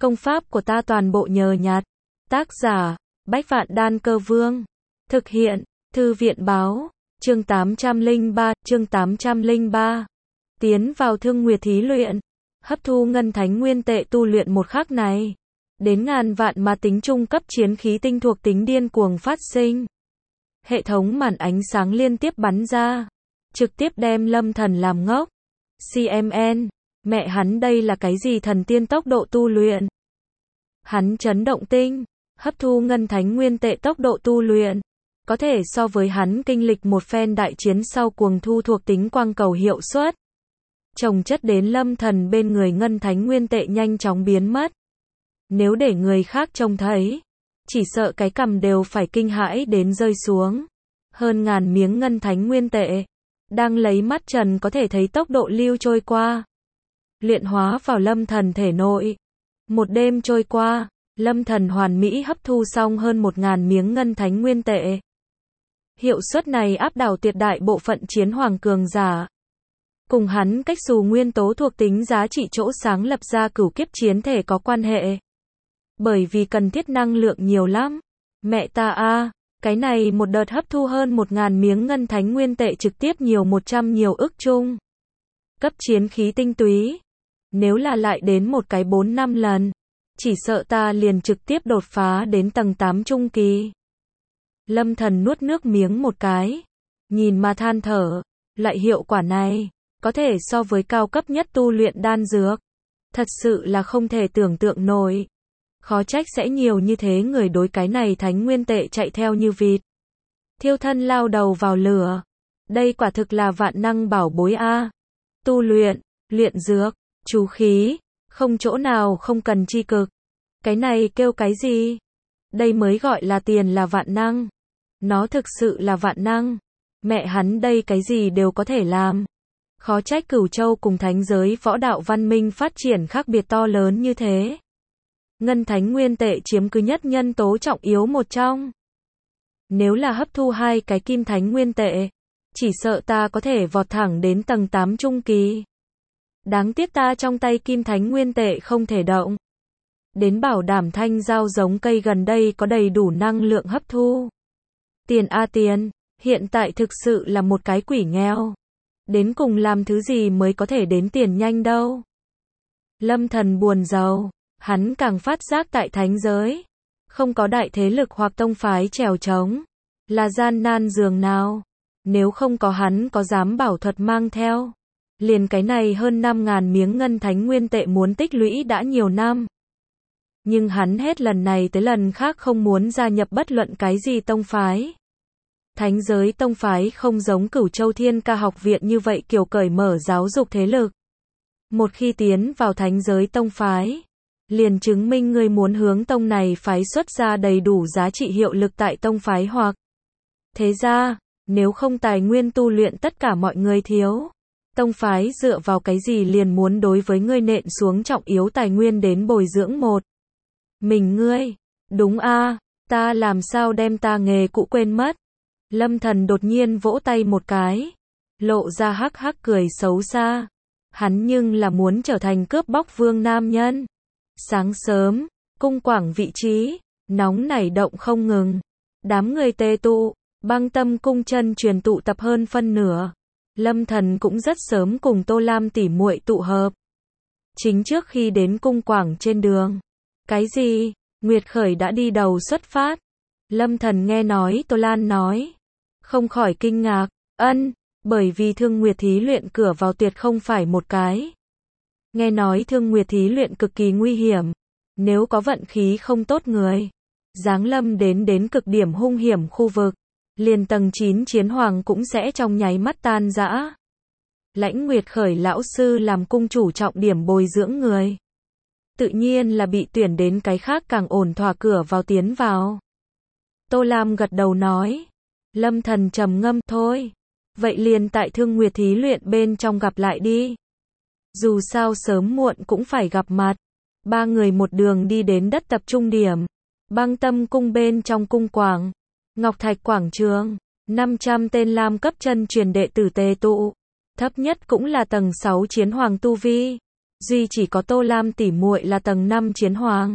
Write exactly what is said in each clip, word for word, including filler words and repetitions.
Công pháp của ta toàn bộ nhờ nhặt. Tác giả, Bách Vạn Đan Cơ Vương. Thực hiện, Thư viện Báo. Chương tám trăm lẻ ba, chương tám trăm lẻ ba. Tiến vào Thương Nguyệt thí luyện. Hấp thu ngân thánh nguyên tệ tu luyện một khắc này. Đến ngàn vạn mà tính trung cấp chiến khí tinh thuộc tính điên cuồng phát sinh. Hệ thống màn ánh sáng liên tiếp bắn ra. Trực tiếp đem Lâm Thần làm ngốc. xê em en, mẹ hắn đây là cái gì thần tiên tốc độ tu luyện? Hắn chấn động tinh, hấp thu ngân thánh nguyên tệ tốc độ tu luyện. Có thể so với hắn kinh lịch một phen đại chiến sau cuồng thu thuộc tính quang cầu hiệu suất. Chồng chất đến Lâm Thần bên người ngân thánh nguyên tệ nhanh chóng biến mất. Nếu để người khác trông thấy, chỉ sợ cái cằm đều phải kinh hãi đến rơi xuống. Hơn ngàn miếng ngân thánh nguyên tệ, đang lấy mắt trần có thể thấy tốc độ lưu trôi qua. Luyện hóa vào Lâm Thần thể nội. Một đêm trôi qua, Lâm Thần hoàn mỹ hấp thu xong hơn một ngàn miếng ngân thánh nguyên tệ. Hiệu suất này áp đảo tuyệt đại bộ phận chiến hoàng cường giả. Cùng hắn cách dù nguyên tố thuộc tính giá trị chỗ sáng lập ra cửu kiếp chiến thể có quan hệ. Bởi vì cần thiết năng lượng nhiều lắm. Mẹ ta a, cái này một đợt hấp thu hơn một ngàn miếng ngân thánh nguyên tệ trực tiếp nhiều một trăm nhiều ức chung. Cấp chiến khí tinh túy. Nếu là lại đến một cái bốn năm lần, chỉ sợ ta liền trực tiếp đột phá đến tầng tám trung kỳ. Lâm Thần nuốt nước miếng một cái, nhìn mà than thở, loại hiệu quả này, có thể so với cao cấp nhất tu luyện đan dược. Thật sự là không thể tưởng tượng nổi. Khó trách sẽ nhiều như thế người đối cái này thánh nguyên tệ chạy theo như vịt. Thiêu thân lao đầu vào lửa. Đây quả thực là vạn năng bảo bối a. Tu luyện, luyện dược, chú khí, không chỗ nào không cần chi cực. Cái này kêu cái gì? Đây mới gọi là tiền là vạn năng. Nó thực sự là vạn năng. Mẹ hắn đây cái gì đều có thể làm. Khó trách Cửu Châu cùng thánh giới võ đạo văn minh phát triển khác biệt to lớn như thế. Ngân thánh nguyên tệ chiếm cứ nhất nhân tố trọng yếu một trong. Nếu là hấp thu hai cái kim thánh nguyên tệ, chỉ sợ ta có thể vọt thẳng đến tầng tám trung kỳ. Đáng tiếc ta trong tay kim thánh nguyên tệ không thể động. Đến bảo đảm thanh giao giống cây gần đây có đầy đủ năng lượng hấp thu. Tiền a tiền, hiện tại thực sự là một cái quỷ nghèo. Đến cùng làm thứ gì mới có thể đến tiền nhanh đâu. Lâm Thần buồn rầu, hắn càng phát giác tại thánh giới. Không có đại thế lực hoặc tông phái trèo trống. Là gian nan dường nào. Nếu không có hắn có dám bảo thuật mang theo. Liền cái này hơn năm ngàn miếng ngân thánh nguyên tệ muốn tích lũy đã nhiều năm. Nhưng hắn hết lần này tới lần khác không muốn gia nhập bất luận cái gì tông phái. Thánh giới tông phái không giống Cửu Châu Thiên Ca học viện như vậy kiểu cởi mở giáo dục thế lực. Một khi tiến vào thánh giới tông phái, liền chứng minh người muốn hướng tông này phái xuất ra đầy đủ giá trị hiệu lực tại tông phái hoặc. Thế ra, nếu không tài nguyên tu luyện tất cả mọi người thiếu. Tông phái dựa vào cái gì liền muốn đối với ngươi nện xuống trọng yếu tài nguyên đến bồi dưỡng một. Mình ngươi, đúng a, ta làm sao đem ta nghề cũ quên mất. Lâm Thần đột nhiên vỗ tay một cái, lộ ra hắc hắc cười xấu xa. Hắn nhưng là muốn trở thành cướp bóc vương nam nhân. Sáng sớm, cung quảng vị trí, nóng nảy động không ngừng. Đám người tề tụ, Băng Tâm cung chân truyền tụ tập hơn phân nửa. Lâm Thần cũng rất sớm cùng Tô Lam tỉ muội tụ hợp. Chính trước khi đến cung quảng trên đường. Cái gì? Nguyệt Khởi đã đi đầu xuất phát. Lâm Thần nghe nói Tô Lan nói. Không khỏi kinh ngạc. Ân, bởi vì Thương Nguyệt thí luyện cửa vào tuyệt không phải một cái. Nghe nói Thương Nguyệt thí luyện cực kỳ nguy hiểm. Nếu có vận khí không tốt người. Giáng lâm đến đến cực điểm hung hiểm khu vực. Liền tầng chín chiến hoàng cũng sẽ trong nháy mắt tan rã. Lãnh Nguyệt Khởi lão sư làm cung chủ trọng điểm bồi dưỡng người. Tự nhiên là bị tuyển đến cái khác càng ổn thỏa cửa vào tiến vào. Tô Lam gật đầu nói. Lâm Thần trầm ngâm thôi. Vậy liền tại Thương Nguyệt thí luyện bên trong gặp lại đi. Dù sao sớm muộn cũng phải gặp mặt. Ba người một đường đi đến đất tập trung điểm. Băng Tâm cung bên trong cung quảng. Ngọc Thạch quảng trường. năm trăm tên lam cấp chân truyền đệ tử tề tụ. Thấp nhất cũng là tầng sáu chiến hoàng tu vi. duy chỉ có Tô Lam tỉ muội là tầng năm chiến hoàng.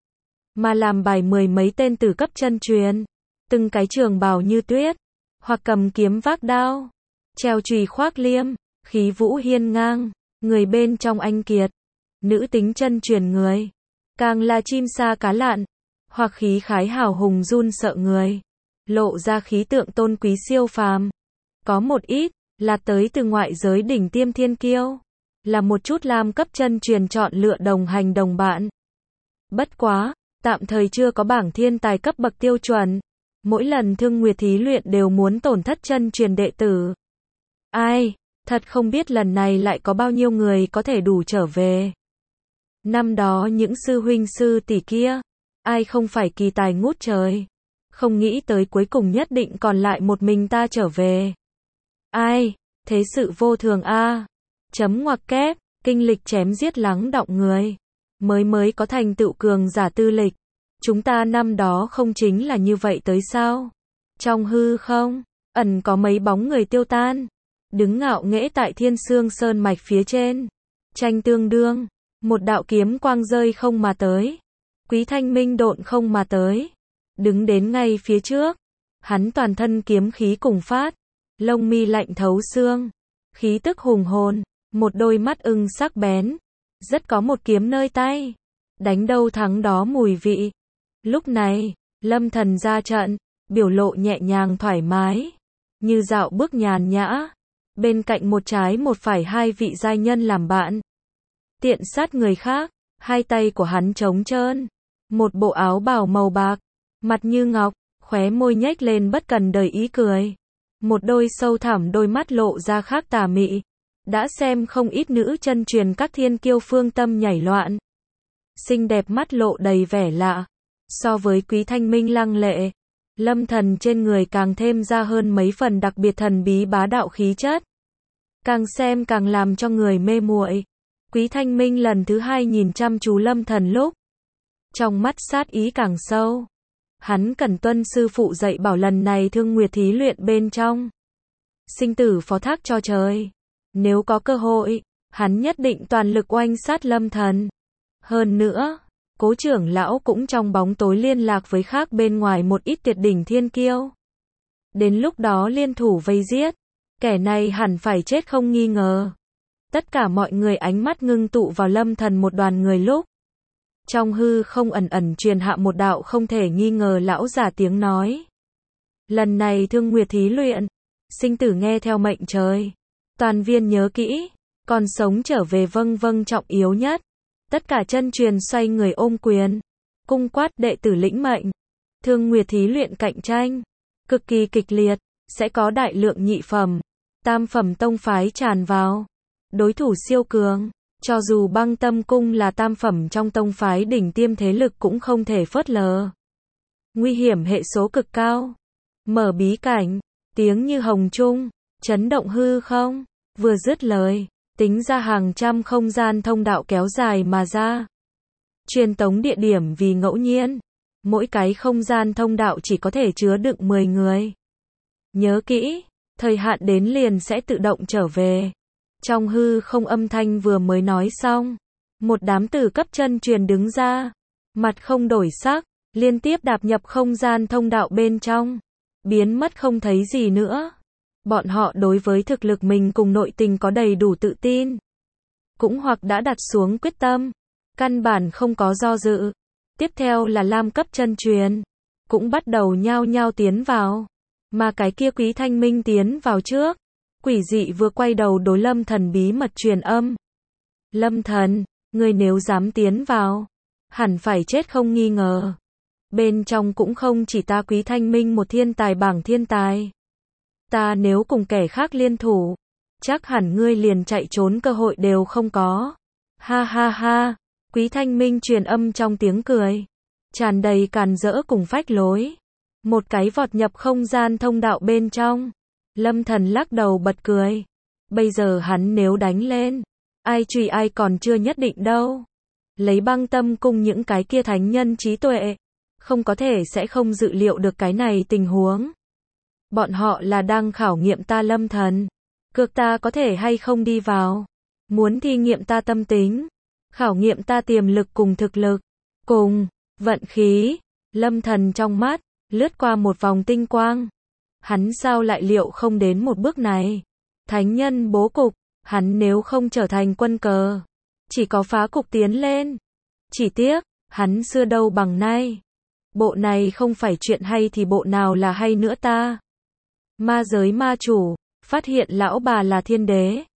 Mà làm bài mười mấy tên tử cấp chân truyền, từng cái trường bào như tuyết, hoặc cầm kiếm vác đao, treo chùy khoác liêm, khí vũ hiên ngang, người bên trong anh kiệt, nữ tính chân truyền người, càng là chim sa cá lặn, hoặc khí khái hào hùng run sợ người, lộ ra khí tượng tôn quý siêu phàm. Có một ít là tới từ ngoại giới đỉnh tiêm thiên kiêu, là một chút lam cấp chân truyền chọn lựa đồng hành đồng bạn. Bất quá, tạm thời chưa có bảng thiên tài cấp bậc tiêu chuẩn. Mỗi lần Thương Nguyệt thí luyện đều muốn tổn thất chân truyền đệ tử. Ai, thật không biết lần này lại có bao nhiêu người có thể đủ trở về. Năm đó những sư huynh sư tỷ kia, ai không phải kỳ tài ngút trời. Không nghĩ tới cuối cùng nhất định còn lại một mình ta trở về. Ai, thế sự vô thường a. Chấm ngoặc kép, kinh lịch chém giết lắng đọng người. Mới mới có thành tựu cường giả tư lịch. Chúng ta năm đó không chính là như vậy tới sao? Trong hư không, ẩn có mấy bóng người tiêu tan. Đứng ngạo nghễ tại Thiên Sương Sơn mạch phía trên. Tranh tương đương, một đạo kiếm quang rơi không mà tới. Quý Thanh Minh độn không mà tới. Đứng đến ngay phía trước. Hắn toàn thân kiếm khí cùng phát. Lông mi lạnh thấu xương. Khí tức hùng hồn. Một đôi mắt ưng sắc bén. Rất có một kiếm nơi tay. Đánh đâu thắng đó mùi vị. Lúc này, Lâm Thần ra trận. Biểu lộ nhẹ nhàng thoải mái. Như dạo bước nhàn nhã. Bên cạnh một trái một phải hai vị giai nhân làm bạn. Tiện sát người khác. Hai tay của hắn trống trơn. Một bộ áo bào màu bạc. Mặt như ngọc. Khóe môi nhếch lên bất cần đời ý cười. Một đôi sâu thẳm đôi mắt lộ ra khác tà mị. Đã xem không ít nữ chân truyền các thiên kiêu phương tâm nhảy loạn. Xinh đẹp mắt lộ đầy vẻ lạ. So với Quý Thanh Minh lăng lệ, Lâm Thần trên người càng thêm ra hơn mấy phần đặc biệt thần bí bá đạo khí chất. Càng xem càng làm cho người mê muội. Quý Thanh Minh lần thứ hai nhìn chăm chú Lâm Thần lúc, trong mắt sát ý càng sâu. Hắn cần tuân sư phụ dạy bảo lần này Thương Nguyệt thí luyện bên trong. Sinh tử phó thác cho trời. Nếu có cơ hội, hắn nhất định toàn lực oanh sát Lâm Thần. Hơn nữa, Cố trưởng lão cũng trong bóng tối liên lạc với khác bên ngoài một ít tuyệt đỉnh thiên kiêu. Đến lúc đó liên thủ vây giết, kẻ này hẳn phải chết không nghi ngờ. Tất cả mọi người ánh mắt ngưng tụ vào Lâm Thần một đoàn người lúc. Trong hư không ẩn ẩn truyền hạ một đạo không thể nghi ngờ lão giả tiếng nói. Lần này Thương Nguyệt thí luyện, sinh tử nghe theo mệnh trời. Toàn viên nhớ kỹ, còn sống trở về vâng vâng trọng yếu nhất. Tất cả chân truyền xoay người ôm quyền, cung quát đệ tử lĩnh mệnh. Thương Nguyệt thí luyện cạnh tranh cực kỳ kịch liệt, sẽ có đại lượng nhị phẩm, tam phẩm tông phái tràn vào. Đối thủ siêu cường, cho dù Băng Tâm Cung là tam phẩm trong tông phái đỉnh tiêm thế lực cũng không thể phớt lờ. Nguy hiểm hệ số cực cao. Mở bí cảnh, tiếng như hồng trung, chấn động hư không. Vừa dứt lời, tính ra hàng trăm không gian thông đạo kéo dài mà ra. Truyền tống địa điểm vì ngẫu nhiên. Mỗi cái không gian thông đạo chỉ có thể chứa đựng mười người. Nhớ kỹ, thời hạn đến liền sẽ tự động trở về. Trong hư không âm thanh vừa mới nói xong, một đám tử cấp chân truyền đứng ra, mặt không đổi sắc, liên tiếp đạp nhập không gian thông đạo bên trong, biến mất không thấy gì nữa. Bọn họ đối với thực lực mình cùng nội tình có đầy đủ tự tin, cũng hoặc đã đặt xuống quyết tâm, căn bản không có do dự. Tiếp theo là lam cấp chân truyền, cũng bắt đầu nhao nhao tiến vào, mà cái kia Quý Thanh Minh tiến vào trước. Quỷ dị vừa quay đầu đối Lâm Thần bí mật truyền âm. Lâm Thần, ngươi nếu dám tiến vào, hẳn phải chết không nghi ngờ. Bên trong cũng không chỉ ta Quý Thanh Minh một thiên tài bảng thiên tài. Ta nếu cùng kẻ khác liên thủ, chắc hẳn ngươi liền chạy trốn cơ hội đều không có. Ha ha ha, Quý Thanh Minh truyền âm trong tiếng cười, tràn đầy càn rỡ cùng phách lối. Một cái vọt nhập không gian thông đạo bên trong. Lâm Thần lắc đầu bật cười. Bây giờ hắn nếu đánh lên, ai truy ai còn chưa nhất định đâu. Lấy Băng Tâm Cung những cái kia thánh nhân trí tuệ, không có thể sẽ không dự liệu được cái này tình huống. Bọn họ là đang khảo nghiệm ta Lâm Thần, cược ta có thể hay không đi vào. Muốn thi nghiệm ta tâm tính, khảo nghiệm ta tiềm lực cùng thực lực, cùng vận khí. Lâm Thần trong mắt lướt qua một vòng tinh quang. Hắn sao lại liệu không đến một bước này? Thánh nhân bố cục, hắn nếu không trở thành quân cờ, chỉ có phá cục tiến lên. Chỉ tiếc, hắn xưa đâu bằng nay. Bộ này không phải chuyện hay thì bộ nào là hay nữa ta? Ma giới ma chủ, phát hiện lão bà là thiên đế.